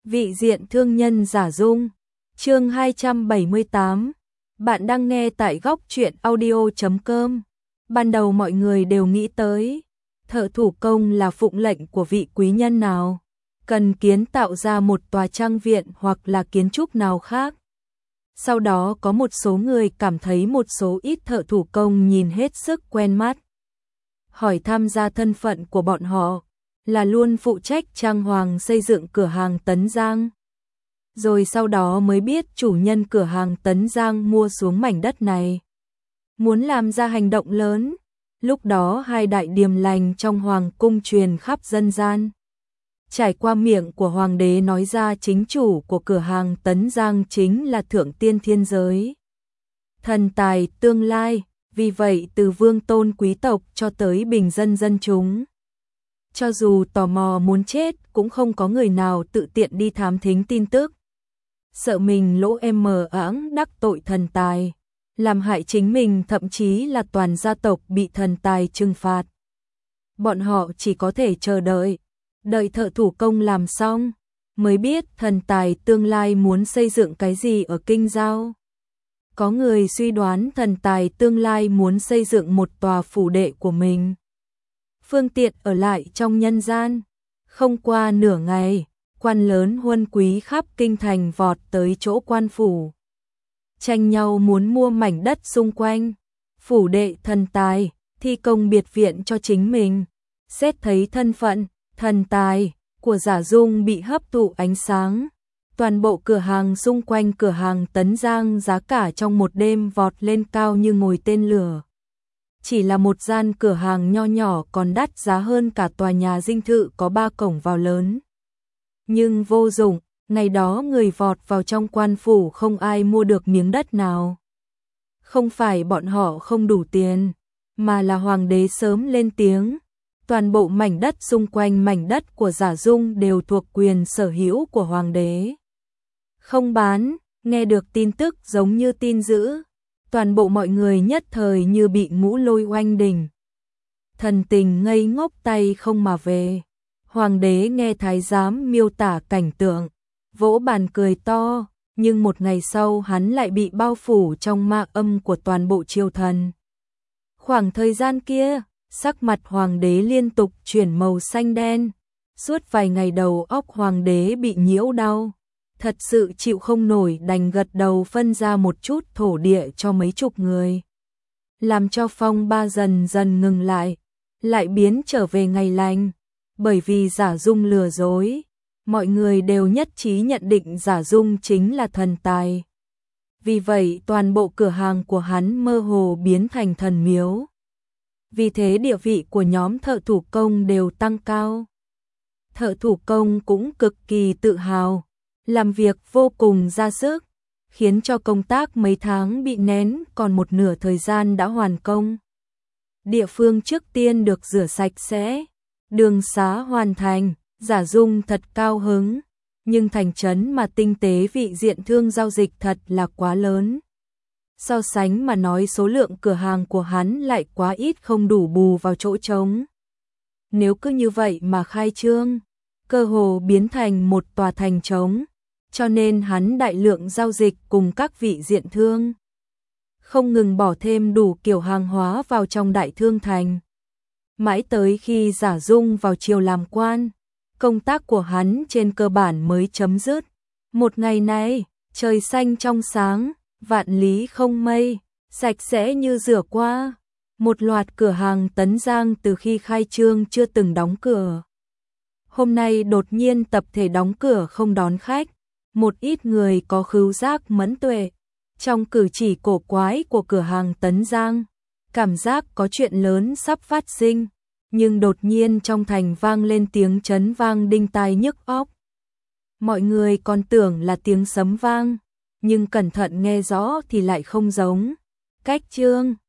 Vị diện thương nhân giả dung. Chương 278. Bạn đang nghe tại góc truyện audio.com. Ban đầu mọi người đều nghĩ tới thợ thủ công là phụng lệnh của vị quý nhân nào, cần kiến tạo ra một tòa trang viện hoặc là kiến trúc nào khác. Sau đó có một số người cảm thấy một số ít thợ thủ công nhìn hết sức quen mắt. Hỏi tham gia thân phận của bọn họ, là luôn phụ trách trang hoàng xây dựng cửa hàng Tấn Giang. Rồi sau đó mới biết chủ nhân cửa hàng Tấn Giang mua xuống mảnh đất này, muốn làm ra hành động lớn. Lúc đó hai đại điềm lành trong hoàng cung truyền khắp dân gian. Trải qua miệng của hoàng đế nói ra chính chủ của cửa hàng Tấn Giang chính là thượng tiên thiên giới, thần tài tương lai. Vì vậy từ vương tôn quý tộc cho tới bình dân dân chúng, cho dù tò mò muốn chết cũng không có người nào tự tiện đi thám thính tin tức. Sợ mình lỗ mờ áng đắc tội thần tài, làm hại chính mình, thậm chí là toàn gia tộc bị thần tài trừng phạt. Bọn họ chỉ có thể chờ đợi, đợi thợ thủ công làm xong, mới biết thần tài tương lai muốn xây dựng cái gì ở Kinh Giao. Có người suy đoán thần tài tương lai muốn xây dựng một tòa phủ đệ của mình, phương tiện ở lại trong nhân gian. Không qua nửa ngày, quan lớn huân quý khắp kinh thành vọt tới chỗ quan phủ, tranh nhau muốn mua mảnh đất xung quanh phủ đệ thần tài, thi công biệt viện cho chính mình. Xét thấy thân phận thần tài của Giả Dung bị hấp thụ ánh sáng, toàn bộ cửa hàng xung quanh cửa hàng Tấn Giang giá cả trong một đêm vọt lên cao như ngồi tên lửa. Chỉ là một gian cửa hàng nho nhỏ còn đắt giá hơn cả tòa nhà dinh thự có 3 cổng vào lớn. Nhưng vô dụng, ngày đó người vọt vào trong quan phủ không ai mua được miếng đất nào. Không phải bọn họ không đủ tiền, mà là hoàng đế sớm lên tiếng. Toàn bộ mảnh đất xung quanh mảnh đất của Giả Dung đều thuộc quyền sở hữu của hoàng đế. Không bán. Nghe được tin tức giống như tin dữ, toàn bộ mọi người nhất thời như bị ngũ lôi oanh đỉnh. Thần tình ngây ngốc tay không mà về. Hoàng đế nghe thái giám miêu tả cảnh tượng, vỗ bàn cười to, nhưng một ngày sau hắn lại bị bao phủ trong ma âm của toàn bộ triều thần. Khoảng thời gian kia, sắc mặt hoàng đế liên tục chuyển màu xanh đen. Suốt vài ngày đầu óc hoàng đế bị nhiễu đau, thật sự chịu không nổi đành gật đầu phân ra một chút thổ địa cho mấy chục người, làm cho phong ba dần dần ngừng lại biến trở về ngày lành. Bởi vì Giả Dung lừa dối, mọi người đều nhất trí nhận định Giả Dung chính là thần tài. Vì vậy toàn bộ cửa hàng của hắn mơ hồ biến thành thần miếu. Vì thế địa vị của nhóm thợ thủ công đều tăng cao. Thợ thủ công cũng cực kỳ tự hào, làm việc vô cùng ra sức, khiến cho công tác mấy tháng bị nén còn một nửa thời gian đã hoàn công. Địa phương trước tiên được rửa sạch sẽ, đường xá hoàn thành, Giả Dung thật cao hứng. Nhưng thành trấn mà tinh tế vị diện thương giao dịch thật là quá lớn. So sánh mà nói số lượng cửa hàng của hắn lại quá ít, không đủ bù vào chỗ trống. Nếu cứ như vậy mà khai trương, cơ hồ biến thành một tòa thành trống. Cho nên hắn đại lượng giao dịch cùng các vị diện thương, không ngừng bỏ thêm đủ kiểu hàng hóa vào trong đại thương thành. Mãi tới khi Giả Dung vào triều làm quan, công tác của hắn trên cơ bản mới chấm dứt. Một ngày này, trời xanh trong sáng, vạn lý không mây, sạch sẽ như rửa qua. Một loạt cửa hàng Tấn Giang từ khi khai trương chưa từng đóng cửa, hôm nay đột nhiên tập thể đóng cửa không đón khách. Một ít người có khứu giác mẫn tuệ, trong cử chỉ cổ quái của cửa hàng Tấn Giang, cảm giác có chuyện lớn sắp phát sinh. Nhưng đột nhiên trong thành vang lên tiếng chấn vang đinh tai nhức óc. Mọi người còn tưởng là tiếng sấm vang, nhưng cẩn thận nghe rõ thì lại không giống. Cách trương